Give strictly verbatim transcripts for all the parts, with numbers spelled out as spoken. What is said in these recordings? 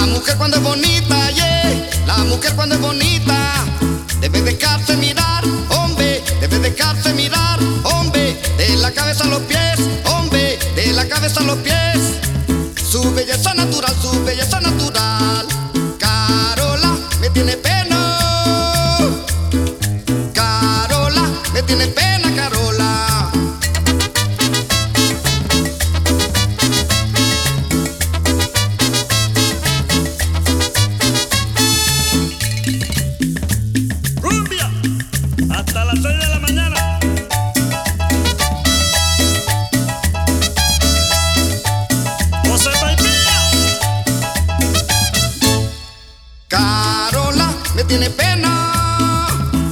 mujer cuando es bonita, yeah. La mujer cuando es bonita debe dejarse mirar, hombre, debe dejarse mirar, hombre, de la cabeza a los pies, hombre, de la cabeza a los pies. Su belleza natural, su belleza natural. Carola me tiene pena, Carola me tiene pena, Carola. Rumbia, hasta las seis de la mañana. José Paipilla. Carola me tiene pena,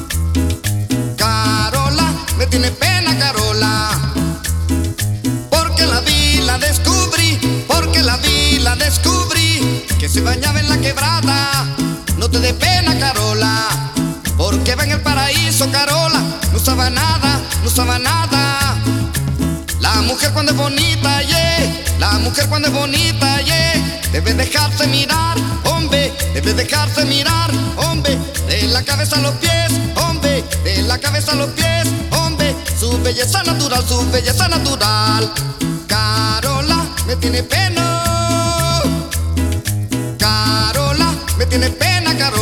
Carola me tiene pena, Carola. Porque la vi, la descubrí, porque la vi, la descubrí, que se bañaba en la quebrada. No te dé pena, Carola, porque va en el paraíso, Carola. No usaba nada, no usaba nada. La mujer cuando es bonita, yeah. La mujer cuando es bonita, yeah. Debe dejarse mirar, hombre, debe dejarse mirar, hombre, de la cabeza a los pies, hombre, de la cabeza a los pies, hombre. Su belleza natural, su belleza natural. Carola me tiene pena, Carola me tiene pena, Carola.